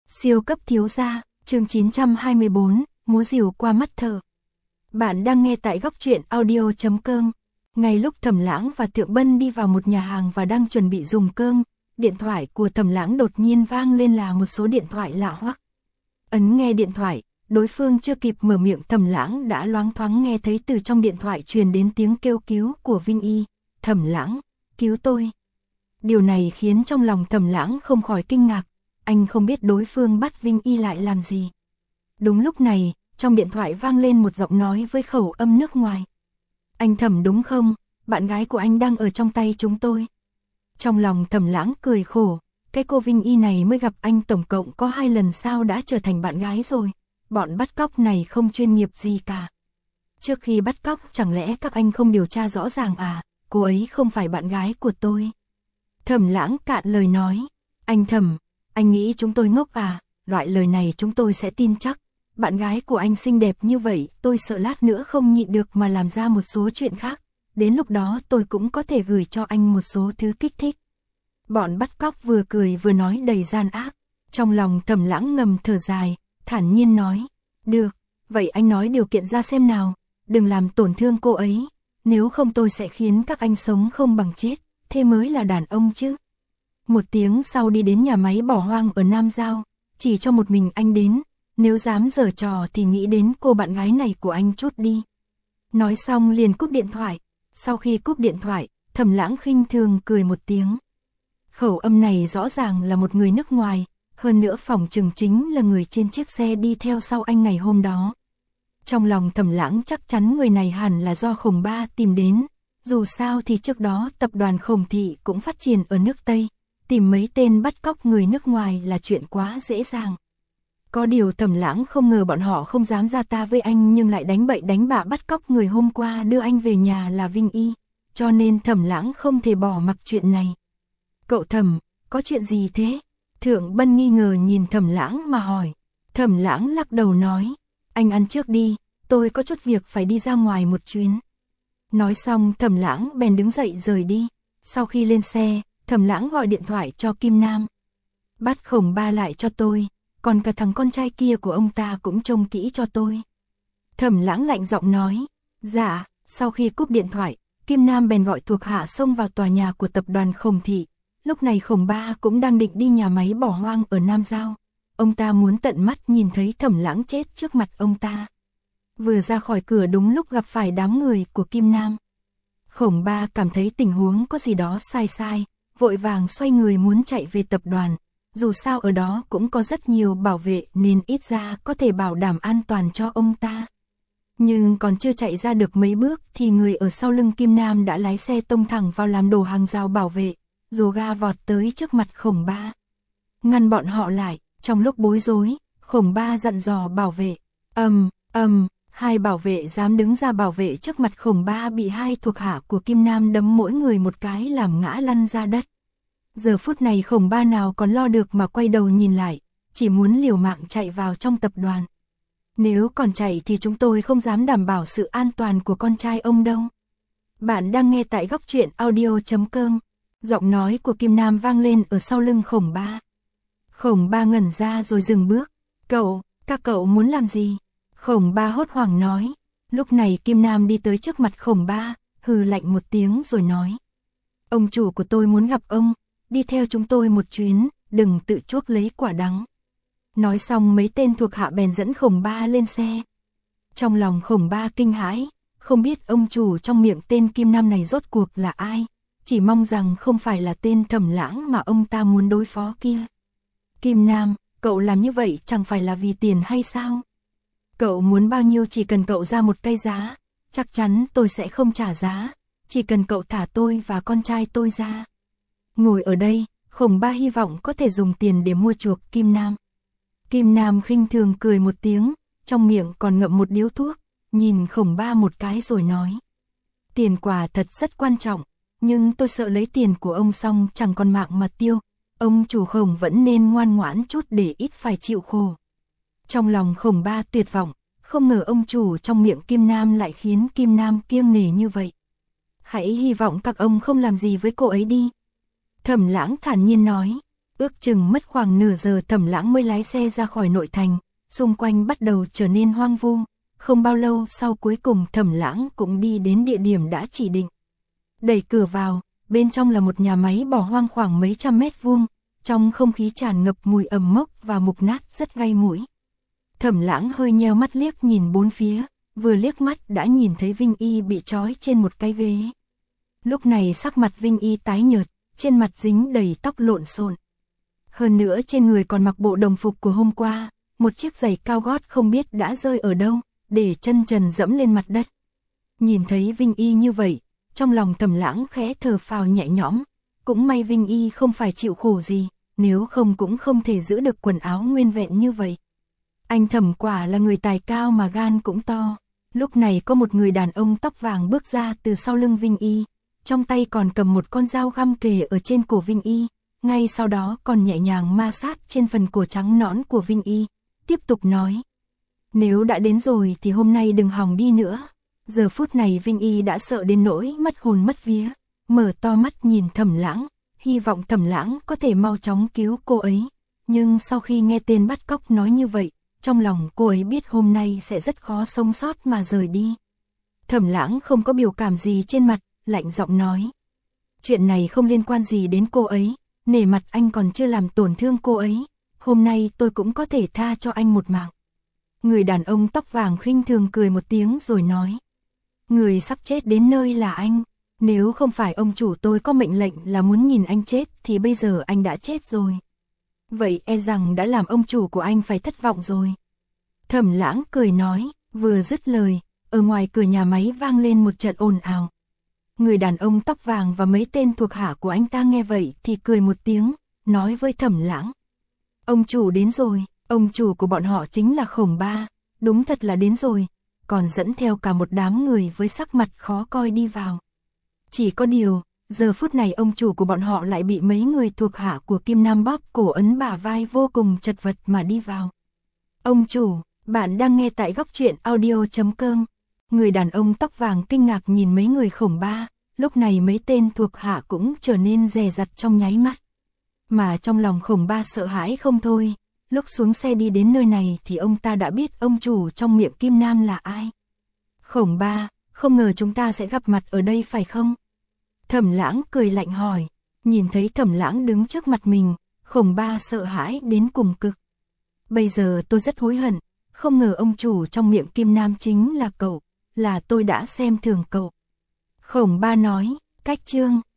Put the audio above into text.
Siêu cấp thiếu gia, chương 924, múa rìu qua mắt thợ. Bạn đang nghe tại góc truyện audio.com. Ngay lúc Thẩm Lãng và Thượng Bân đi vào một nhà hàng và đang chuẩn bị dùng cơm, điện thoại của Thẩm Lãng đột nhiên vang lên là một số điện thoại lạ hoắc. Ấn nghe điện thoại, đối phương chưa kịp mở miệng Thẩm Lãng đã loáng thoáng nghe thấy từ trong điện thoại truyền đến tiếng kêu cứu của Vinh Y. Thẩm Lãng, cứu tôi. Điều này khiến trong lòng Thẩm Lãng không khỏi kinh ngạc. Anh không biết đối phương bắt Vinh Y lại làm gì. Đúng lúc này, trong điện thoại vang lên một giọng nói với khẩu âm nước ngoài. Anh Thẩm đúng không? Bạn gái của anh đang ở trong tay chúng tôi. Trong lòng Thẩm Lãng cười khổ. Cái cô Vinh Y này mới gặp anh tổng cộng có 2 lần sao đã trở thành bạn gái rồi. Bọn bắt cóc này không chuyên nghiệp gì cả. Trước khi bắt cóc chẳng lẽ các anh không điều tra rõ ràng à? Cô ấy không phải bạn gái của tôi. Thẩm Lãng cạn lời nói. Anh Thẩm, anh nghĩ chúng tôi ngốc à? Loại lời này chúng tôi sẽ tin chắc. Bạn gái của anh xinh đẹp như vậy, tôi sợ lát nữa không nhịn được mà làm ra một số chuyện khác. Đến lúc đó tôi cũng có thể gửi cho anh một số thứ kích thích. Bọn bắt cóc vừa cười vừa nói đầy gian ác. Trong lòng Thẩm Lãng ngầm thở dài, thản nhiên nói. Được, vậy anh nói điều kiện ra xem nào. Đừng làm tổn thương cô ấy. Nếu không tôi sẽ khiến các anh sống không bằng chết. Thế mới là đàn ông chứ. Một tiếng sau đi đến nhà máy bỏ hoang ở Nam Giao. Chỉ cho một mình anh đến. Nếu dám giở trò thì nghĩ đến cô bạn gái này của anh chút đi. Nói xong liền cúp điện thoại. Sau khi cúp điện thoại, Thẩm Lãng khinh thường cười một tiếng. Khẩu âm này rõ ràng là một người nước ngoài. Hơn nữa phỏng chừng chính là người trên chiếc xe đi theo sau anh ngày hôm đó. Trong lòng Thẩm Lãng chắc chắn người này hẳn là do Khổng Ba tìm đến. Dù sao thì trước đó tập đoàn Khổng Thị cũng phát triển ở nước Tây. Tìm mấy tên bắt cóc người nước ngoài là chuyện quá dễ dàng. Có điều Thẩm Lãng không ngờ bọn họ không dám ra ta với anh nhưng lại đánh bậy đánh bạ bắt cóc người hôm qua đưa anh về nhà là Vinh Y. Cho nên Thẩm Lãng không thể bỏ mặc chuyện này. Cậu Thẩm, có chuyện gì thế? Thượng Bân nghi ngờ nhìn Thẩm Lãng mà hỏi. Thẩm Lãng lắc đầu nói. Anh ăn trước đi, tôi có chút việc phải đi ra ngoài một chuyến. Nói xong Thẩm Lãng bèn đứng dậy rời đi. Sau khi lên xe, Thẩm Lãng gọi điện thoại cho Kim Nam. Bắt Khổng Ba lại cho tôi, còn cả thằng con trai kia của ông ta cũng trông kỹ cho tôi. Thẩm Lãng lạnh giọng nói. Dạ, sau khi cúp điện thoại, Kim Nam bèn gọi thuộc hạ xông vào tòa nhà của tập đoàn Khổng Thị. Lúc này Khổng Ba cũng đang định đi nhà máy bỏ hoang ở Nam Giao. Ông ta muốn tận mắt nhìn thấy Thẩm Lãng chết trước mặt ông ta. Vừa ra khỏi cửa đúng lúc gặp phải đám người của Kim Nam. Khổng Ba cảm thấy tình huống có gì đó sai sai, vội vàng xoay người muốn chạy về tập đoàn. Dù sao ở đó cũng có rất nhiều bảo vệ nên ít ra có thể bảo đảm an toàn cho ông ta. Nhưng còn chưa chạy ra được mấy bước thì người ở sau lưng Kim Nam đã lái xe tông thẳng vào làm đổ hàng rào bảo vệ, rồ ga vọt tới trước mặt Khổng Ba. Ngăn bọn họ lại, trong lúc bối rối, Khổng Ba dặn dò bảo vệ. Hai bảo vệ dám đứng ra bảo vệ trước mặt Khổng Ba bị hai thuộc hạ của Kim Nam đấm mỗi người một cái làm ngã lăn ra đất. Giờ phút này Khổng Ba nào còn lo được mà quay đầu nhìn lại, chỉ muốn liều mạng chạy vào trong tập đoàn. Nếu còn chạy thì chúng tôi không dám đảm bảo sự an toàn của con trai ông đâu. Bạn đang nghe tại góc truyện audio.com. Giọng nói của Kim Nam vang lên ở sau lưng Khổng Ba. Khổng Ba ngẩn ra rồi dừng bước. Các cậu muốn làm gì? Khổng Ba hốt hoảng nói. Lúc này Kim Nam đi tới trước mặt Khổng Ba, hừ lạnh một tiếng rồi nói. Ông chủ của tôi muốn gặp ông, đi theo chúng tôi một chuyến, đừng tự chuốc lấy quả đắng. Nói xong mấy tên thuộc hạ bèn dẫn Khổng Ba lên xe. Trong lòng Khổng Ba kinh hãi, không biết ông chủ trong miệng tên Kim Nam này rốt cuộc là ai, chỉ mong rằng không phải là tên Thẩm Lãng mà ông ta muốn đối phó kia. Kim Nam, cậu làm như vậy chẳng phải là vì tiền hay sao? Cậu muốn bao nhiêu chỉ cần cậu ra một cái giá, chắc chắn tôi sẽ không trả giá, chỉ cần cậu thả tôi và con trai tôi ra. Ngồi ở đây, Khổng Ba hy vọng có thể dùng tiền để mua chuộc Kim Nam. Kim Nam khinh thường cười một tiếng, trong miệng còn ngậm một điếu thuốc, nhìn Khổng Ba một cái rồi nói. Tiền quả thật rất quan trọng, nhưng tôi sợ lấy tiền của ông xong chẳng còn mạng mà tiêu. Ông chủ Khổng vẫn nên ngoan ngoãn chút để ít phải chịu khổ. Trong lòng Khổng Ba tuyệt vọng, không ngờ ông chủ trong miệng Kim Nam lại khiến Kim Nam kiêng nể như vậy. Hãy hy vọng các ông không làm gì với cô ấy đi. Thẩm Lãng thản nhiên nói. Ước chừng mất khoảng nửa giờ Thẩm Lãng mới lái xe ra khỏi nội thành, xung quanh bắt đầu trở nên hoang vu, không bao lâu sau cuối cùng Thẩm Lãng cũng đi đến địa điểm đã chỉ định. Đẩy cửa vào, bên trong là một nhà máy bỏ hoang khoảng mấy trăm mét vuông, trong không khí tràn ngập mùi ẩm mốc và mục nát rất gây mũi. Thẩm Lãng hơi nheo mắt liếc nhìn bốn phía, vừa liếc mắt đã nhìn thấy Vinh Y bị trói trên một cái ghế. Lúc này sắc mặt Vinh Y tái nhợt, trên mặt dính đầy tóc lộn xộn. Hơn nữa trên người còn mặc bộ đồng phục của hôm qua, một chiếc giày cao gót không biết đã rơi ở đâu, để chân trần dẫm lên mặt đất. Nhìn thấy Vinh Y như vậy, trong lòng Thẩm Lãng khẽ thở phào nhẹ nhõm, cũng may Vinh Y không phải chịu khổ gì, nếu không cũng không thể giữ được quần áo nguyên vẹn như vậy. Anh Thẩm quả là người tài cao mà gan cũng to. Lúc này có một người đàn ông tóc vàng bước ra từ sau lưng Vinh Y, trong tay còn cầm một con dao găm kề ở trên cổ Vinh Y, ngay sau đó còn nhẹ nhàng ma sát trên phần cổ trắng nõn của Vinh Y, tiếp tục nói. Nếu đã đến rồi thì hôm nay đừng hòng đi nữa. Giờ phút này Vinh Y đã sợ đến nỗi mất hồn mất vía, mở to mắt nhìn Thẩm Lãng, hy vọng Thẩm Lãng có thể mau chóng cứu cô ấy. Nhưng sau khi nghe tên bắt cóc nói như vậy, trong lòng cô ấy biết hôm nay sẽ rất khó sống sót mà rời đi. Thẩm Lãng không có biểu cảm gì trên mặt, lạnh giọng nói. Chuyện này không liên quan gì đến cô ấy, nể mặt anh còn chưa làm tổn thương cô ấy, hôm nay tôi cũng có thể tha cho anh một mạng. Người đàn ông tóc vàng khinh thường cười một tiếng rồi nói. Người sắp chết đến nơi là anh, nếu không phải ông chủ tôi có mệnh lệnh là muốn nhìn anh chết thì bây giờ anh đã chết rồi. Vậy e rằng đã làm ông chủ của anh phải thất vọng rồi. Thẩm Lãng cười nói, vừa dứt lời, ở ngoài cửa nhà máy vang lên một trận ồn ào. Người đàn ông tóc vàng và mấy tên thuộc hạ của anh ta nghe vậy thì cười một tiếng, nói với Thẩm Lãng. Ông chủ đến rồi, ông chủ của bọn họ chính là Khổng Ba, đúng thật là đến rồi, còn dẫn theo cả một đám người với sắc mặt khó coi đi vào. Chỉ có điều, giờ phút này ông chủ của bọn họ lại bị mấy người thuộc hạ của Kim Nam bóp cổ ấn bả vai vô cùng chật vật mà đi vào. Ông chủ, bạn đang nghe tại Góc Truyện Audio.com. Người đàn ông tóc vàng kinh ngạc nhìn mấy người Khổng Ba, lúc này mấy tên thuộc hạ cũng trở nên dè dặt trong nháy mắt. Mà trong lòng Khổng Ba sợ hãi không thôi, lúc xuống xe đi đến nơi này thì ông ta đã biết ông chủ trong miệng Kim Nam là ai. Khổng Ba, không ngờ chúng ta sẽ gặp mặt ở đây phải không? Thẩm Lãng cười lạnh hỏi, nhìn thấy Thẩm Lãng đứng trước mặt mình, Khổng Ba sợ hãi đến cùng cực. Bây giờ tôi rất hối hận, không ngờ ông chủ trong miệng Kim Nam chính là cậu, là tôi đã xem thường cậu. Khổng Ba nói, cách chương.